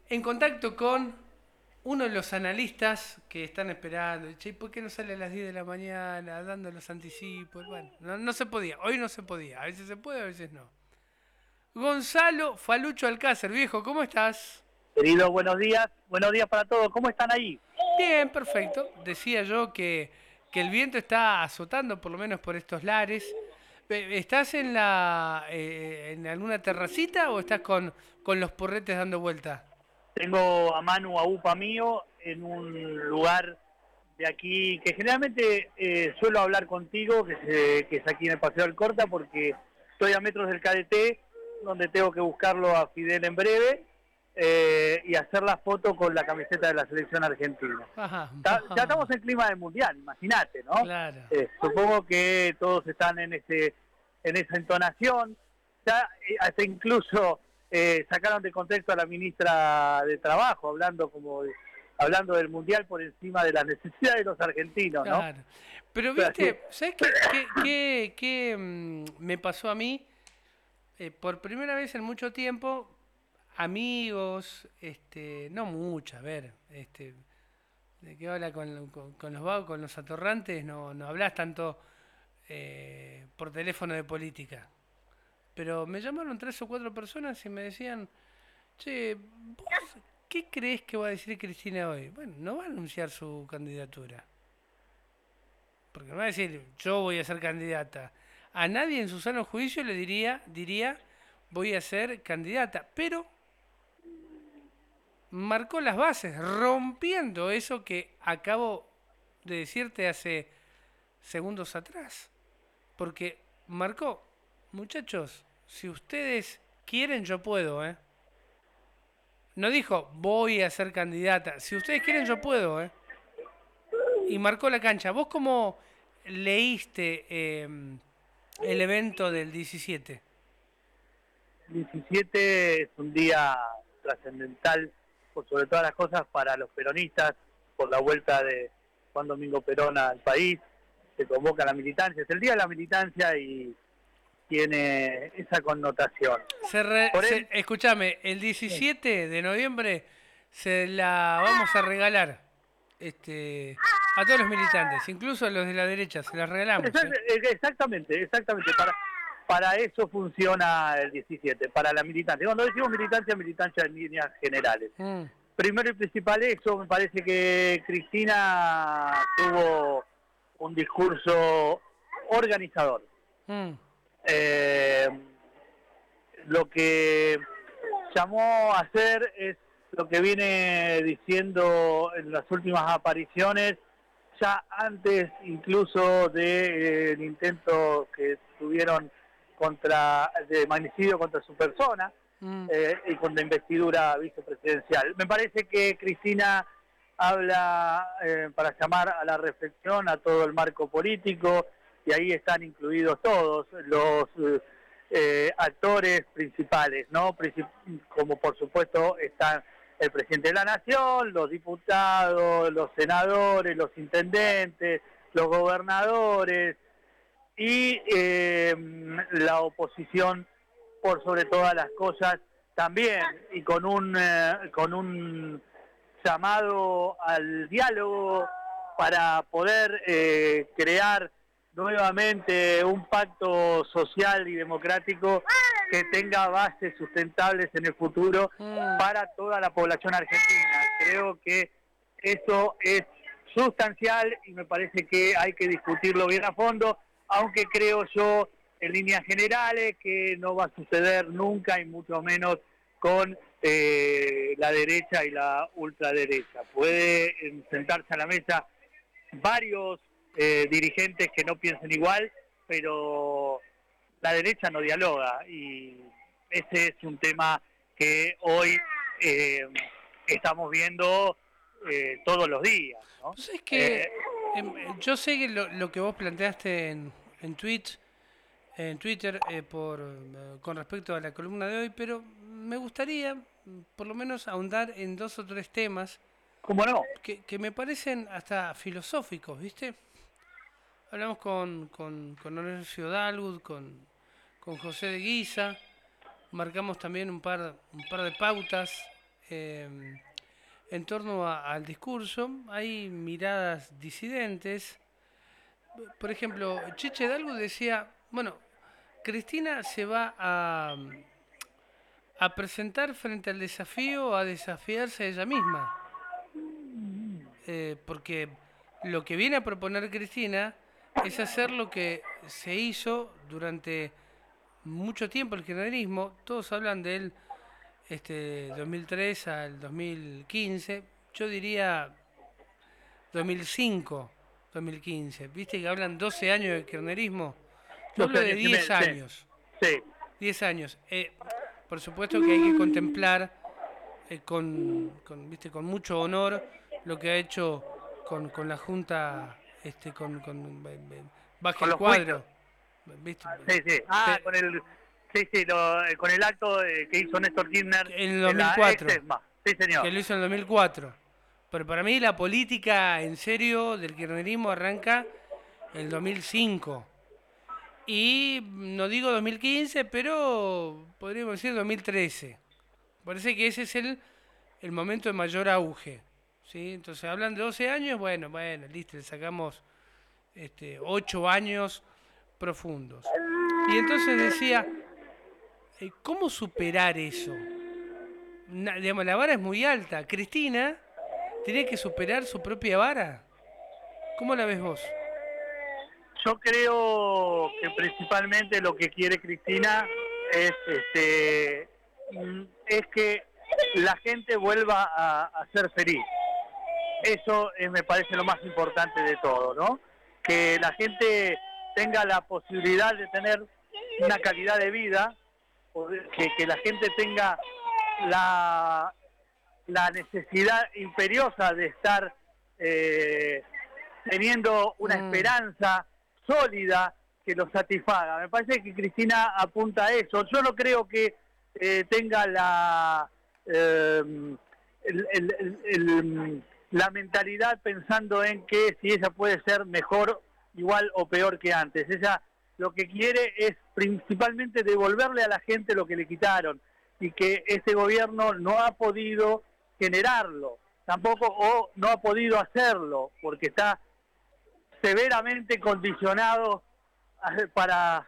en contacto con uno de los analistas que están esperando. Che, ¿por qué no sale a las 10 de la mañana dando los anticipos? Bueno, no se podía, hoy no se podía. A veces se puede, a veces no. Gonzalo Falucho Alcácer, viejo, ¿cómo estás? Querido, buenos días para todos. ¿Cómo están ahí? Bien, perfecto. Decía yo que el viento está azotando, por lo menos por estos lares. ¿Estás en alguna terracita o estás con los porretes dando vuelta? Tengo a Manu, a Upa mío, en un lugar de aquí que generalmente suelo hablar contigo, que es aquí en el Paseo del Corta, porque estoy a metros del KDT, donde tengo que buscarlo a Fidel en breve y hacer la foto con la camiseta de la selección argentina. Ajá, Ya estamos en clima de mundial, imagínate, ¿no? claro. Supongo que todos están en esa entonación. Ya hasta incluso sacaron de contexto a la ministra de Trabajo, hablando del mundial por encima de las necesidades de los argentinos, ¿no? Claro. Pero Pero así, viste, ¿sabes qué me pasó a mí? Por primera vez en mucho tiempo, amigos, no mucho, a ver, de que habla con los vagos, con los atorrantes, no hablas tanto por teléfono de política. Pero me llamaron tres o cuatro personas y me decían, che, ¿vos qué crees que va a decir Cristina hoy? Bueno, no va a anunciar su candidatura. Porque no va a decir, yo voy a ser candidata. A nadie en su sano juicio le diría, voy a ser candidata. Pero marcó las bases, rompiendo eso que acabo de decirte hace segundos atrás. Porque marcó, muchachos, si ustedes quieren, yo puedo, ¿eh? No dijo, voy a ser candidata. Si ustedes quieren, yo puedo, ¿eh? Y marcó la cancha. ¿Vos cómo leíste el evento del 17? 17 es un día trascendental, por sobre todas las cosas, para los peronistas, por la vuelta de Juan Domingo Perón al país. Se convoca la militancia, es el día de la militancia y tiene esa connotación. Por él, Escúchame, el 17 de noviembre se la vamos a regalar a todos los militantes, incluso a los de la derecha, se las regalamos, ¿eh? exactamente, para eso funciona el 17, para la militancia. Cuando decimos militancia, militancia en líneas generales. Mm, Primero y principal eso, me parece que Cristina tuvo un discurso organizador. mm, Eh, lo que llamó a hacer es lo que viene diciendo en las últimas apariciones, ya antes incluso del intento que tuvieron de magnicidio contra su persona mm. y con la investidura vicepresidencial. Me parece que Cristina habla para llamar a la reflexión a todo el marco político y ahí están incluidos todos los actores principales, ¿no? Como por supuesto están el presidente de la nación, los diputados, los senadores, los intendentes, los gobernadores y la oposición por sobre todas las cosas también y con un llamado al diálogo para poder crear nuevamente un pacto social y democrático que tenga bases sustentables en el futuro Mm. para toda la población argentina. Creo que eso es sustancial y me parece que hay que discutirlo bien a fondo, aunque creo yo en líneas generales que no va a suceder nunca y mucho menos con la derecha y la ultraderecha. Puede sentarse a la mesa varios dirigentes que no piensen igual, pero la derecha no dialoga y ese es un tema que hoy eh, estamos viendo todos los días, ¿no? Pues es que yo sé que lo que vos planteaste en en Twitter con respecto a la columna de hoy, pero me gustaría por lo menos ahondar en dos o tres temas ¿Cómo no? que me parecen hasta filosóficos, ¿viste? Hablamos con Horacio Dalwood, con José de Guisa, marcamos también un par de pautas en torno al discurso. Hay miradas disidentes. Por ejemplo, Chiche Hidalgo decía, bueno, Cristina se va a presentar frente al desafío, a desafiarse a ella misma. Porque lo que viene a proponer Cristina es hacer lo que se hizo durante mucho tiempo el kirchnerismo. Todos hablan del 2003 al 2015, yo diría 2005, 2015. Viste que hablan 12 años de kirchnerismo. Yo hablo de 10 años. Sí. 10 años. Por supuesto que hay que contemplar ¿viste? Con mucho honor lo que ha hecho con la Junta, baja el cuadro. ¿Viste? Sí, sí. Con el acto que hizo Néstor Kirchner en el 2004. Sí, señor. Que lo hizo en el 2004. Pero para mí la política en serio del kirchnerismo arranca en el 2005. Y no digo 2015, pero podríamos decir 2013. Parece que ese es el momento de mayor auge. ¿Sí? Entonces hablan de 12 años, bueno, listo, le sacamos 8 años profundos. Y entonces decía, ¿cómo superar eso? Digamos, la vara es muy alta. Cristina tiene que superar su propia vara. ¿Cómo la ves vos? Yo creo que principalmente lo que quiere Cristina es que la gente vuelva a ser feliz. Eso me parece lo más importante de todo, ¿no? Que la gente tenga la posibilidad de tener una calidad de vida, que la gente tenga la necesidad imperiosa de estar teniendo una esperanza sólida que lo satisfaga. Me parece que Cristina apunta a eso. Yo no creo que tenga la mentalidad pensando en que si ella puede ser mejor, igual o peor que antes. Ella lo que quiere es principalmente devolverle a la gente lo que le quitaron, y que este gobierno no ha podido generarlo, tampoco, o no ha podido hacerlo, porque está severamente condicionado para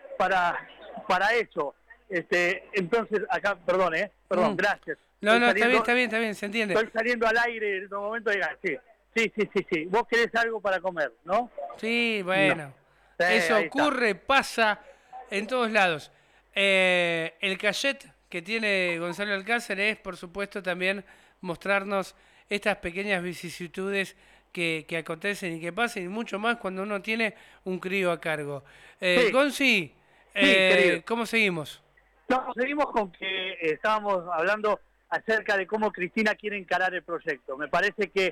eso. Entonces, acá, perdón, gracias. No, está bien, se entiende. Estoy saliendo al aire en un momento de sí. Vos querés algo para comer, ¿no? Sí, bueno. No. Sí, eso ocurre, pasa en todos lados. El cachet que tiene Gonzalo Alcácer es, por supuesto, también mostrarnos estas pequeñas vicisitudes que acontecen y que pasan, y mucho más cuando uno tiene un crío a cargo. Sí. Gonzi, ¿cómo seguimos? No, seguimos con que estábamos hablando acerca de cómo Cristina quiere encarar el proyecto. Me parece que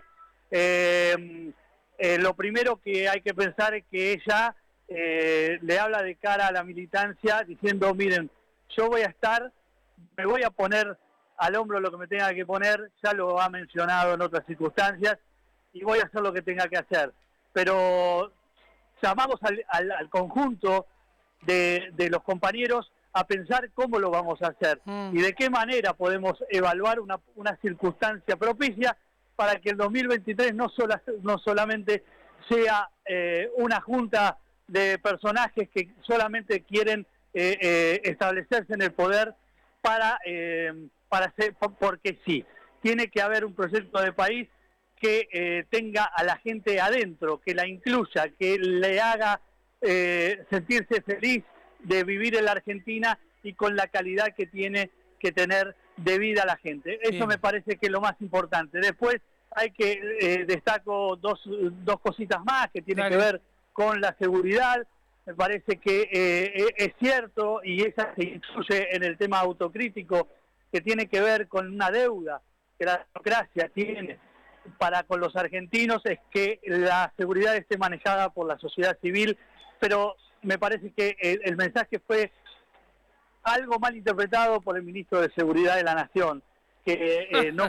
lo primero que hay que pensar es que ella le habla de cara a la militancia diciendo, miren, yo voy a estar, me voy a poner al hombro lo que me tenga que poner, ya lo ha mencionado en otras circunstancias, y voy a hacer lo que tenga que hacer. Pero llamamos al conjunto de los compañeros a pensar cómo lo vamos a hacer y de qué manera podemos evaluar una circunstancia propicia para que el 2023 no solamente sea una junta de personajes que solamente quieren establecerse en el poder para hacer, porque sí. Tiene que haber un proyecto de país que tenga a la gente adentro, que la incluya, que le haga sentirse feliz de vivir en la Argentina y con la calidad que tiene que tener de vida a la gente. Eso Bien. Me parece que es lo más importante. Después hay que destaco dos cositas más que tienen que ver con la seguridad. Me parece que es cierto, y esa se incluye en el tema autocrítico, que tiene que ver con una deuda que la democracia tiene para con los argentinos, es que la seguridad esté manejada por la sociedad civil, pero me parece que el mensaje fue algo mal interpretado por el ministro de Seguridad de la Nación, que no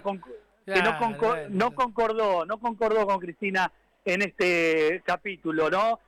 concordó con Cristina en este capítulo, ¿no?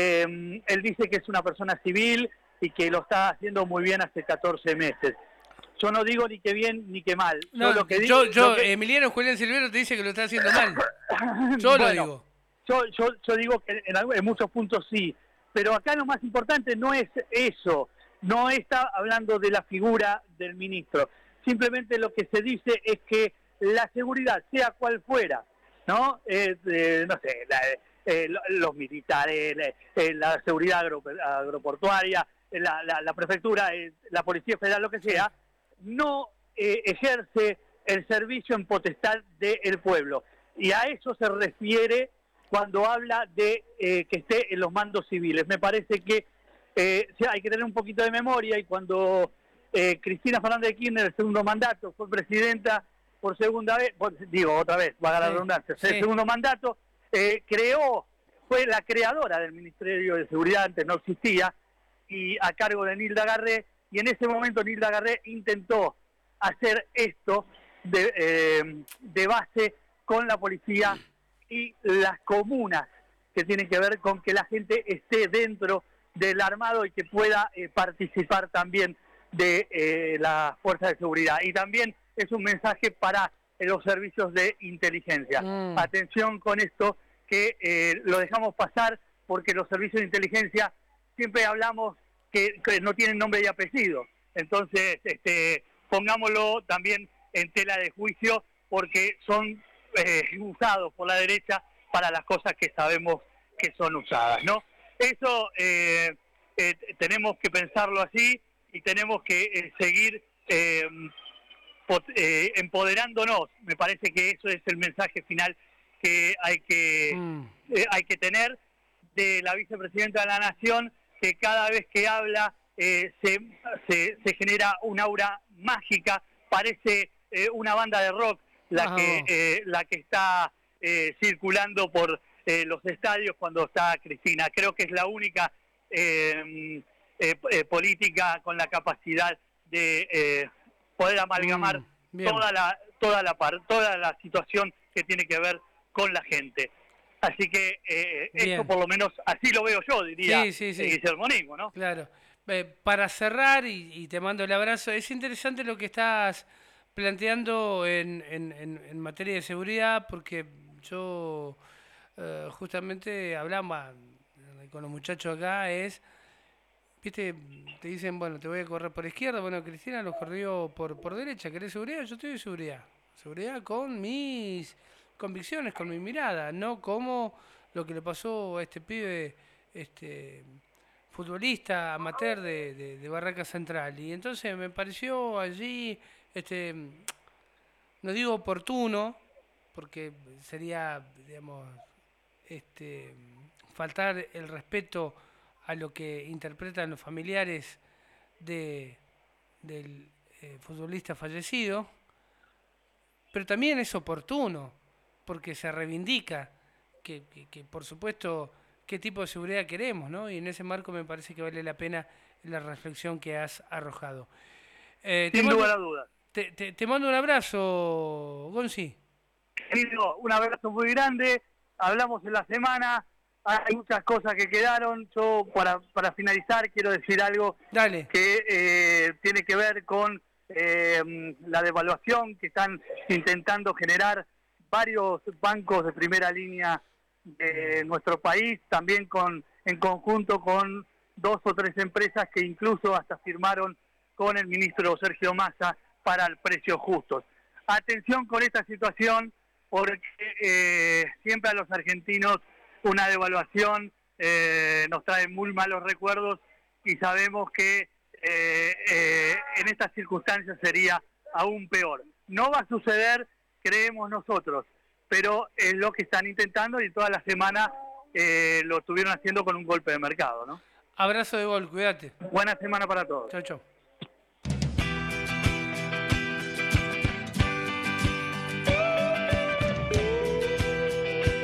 Él dice que es una persona civil y que lo está haciendo muy bien hace 14 meses. Yo no digo ni que bien ni que mal. No, yo lo que digo, Emiliano Julián Silvero te dice que lo está haciendo mal. Yo lo digo. Yo digo que en muchos puntos sí, pero acá lo más importante no es eso, no está hablando de la figura del ministro. Simplemente lo que se dice es que la seguridad, sea cual fuera, ¿no? No sé, los militares, la seguridad agroportuaria, la prefectura, la Policía Federal, lo que sea, no ejerce el servicio en potestad del pueblo. Y a eso se refiere cuando habla de que esté en los mandos civiles. Me parece que hay que tener un poquito de memoria, y cuando Cristina Fernández de Kirchner, el segundo mandato, fue presidenta por segunda vez, otra vez, va a la redundancia, el segundo mandato, fue la creadora del Ministerio de Seguridad, antes no existía, y a cargo de Nilda Garré, y en ese momento Nilda Garré intentó hacer esto de base con la policía y las comunas, que tienen que ver con que la gente esté dentro del armado y que pueda participar también de la fuerza de seguridad. Y también es un mensaje para los servicios de inteligencia. Atención con esto, que lo dejamos pasar porque los servicios de inteligencia siempre hablamos que no tienen nombre y apellido. Entonces, pongámoslo también en tela de juicio, porque son usados por la derecha para las cosas que sabemos que son usadas, ¿no? Eso tenemos que pensarlo así, y tenemos que seguir empoderándonos. Me parece que eso es el mensaje final que hay que tener de la vicepresidenta de la Nación, que cada vez que habla se genera un aura mágica, parece una banda de rock la que está circulando por los estadios cuando está Cristina. Creo que es la única política con la capacidad de poder amalgamar toda la situación que tiene que ver con la gente. Así que esto por lo menos así lo veo yo, diría Guillermo, ¿no? Claro. Para cerrar, y te mando el abrazo, es interesante lo que estás planteando en materia de seguridad, porque yo justamente hablaba con los muchachos acá, viste, te dicen, bueno, te voy a correr por izquierda, bueno, Cristina los corrió por derecha, ¿querés seguridad? Yo estoy de seguridad. Seguridad con mis convicciones, con mi mirada, no como lo que le pasó a este pibe, futbolista amateur de Barraca Central. Y entonces me pareció allí, no digo oportuno, porque sería, digamos, faltar el respeto a lo que interpretan los familiares del futbolista fallecido, pero también es oportuno, porque se reivindica que por supuesto, qué tipo de seguridad queremos, ¿no? Y en ese marco me parece que vale la pena la reflexión que has arrojado. Sin lugar a dudas. Te mando un abrazo, Gonzi. Querido, un abrazo muy grande. Hablamos en la semana. Hay muchas cosas que quedaron. Yo, para finalizar, quiero decir algo. Dale. Que tiene que ver con la devaluación que están intentando generar varios bancos de primera línea de nuestro país, también en conjunto con 2 o 3 empresas que incluso hasta firmaron con el ministro Sergio Massa para el precios justos. Atención con esta situación, porque siempre a los argentinos una devaluación nos trae muy malos recuerdos, y sabemos que en estas circunstancias sería aún peor. No va a suceder, creemos nosotros, pero es lo que están intentando, y toda la semana lo estuvieron haciendo con un golpe de mercado, ¿no? Abrazo de gol, cuídate. Buena semana para todos. Chau, chau.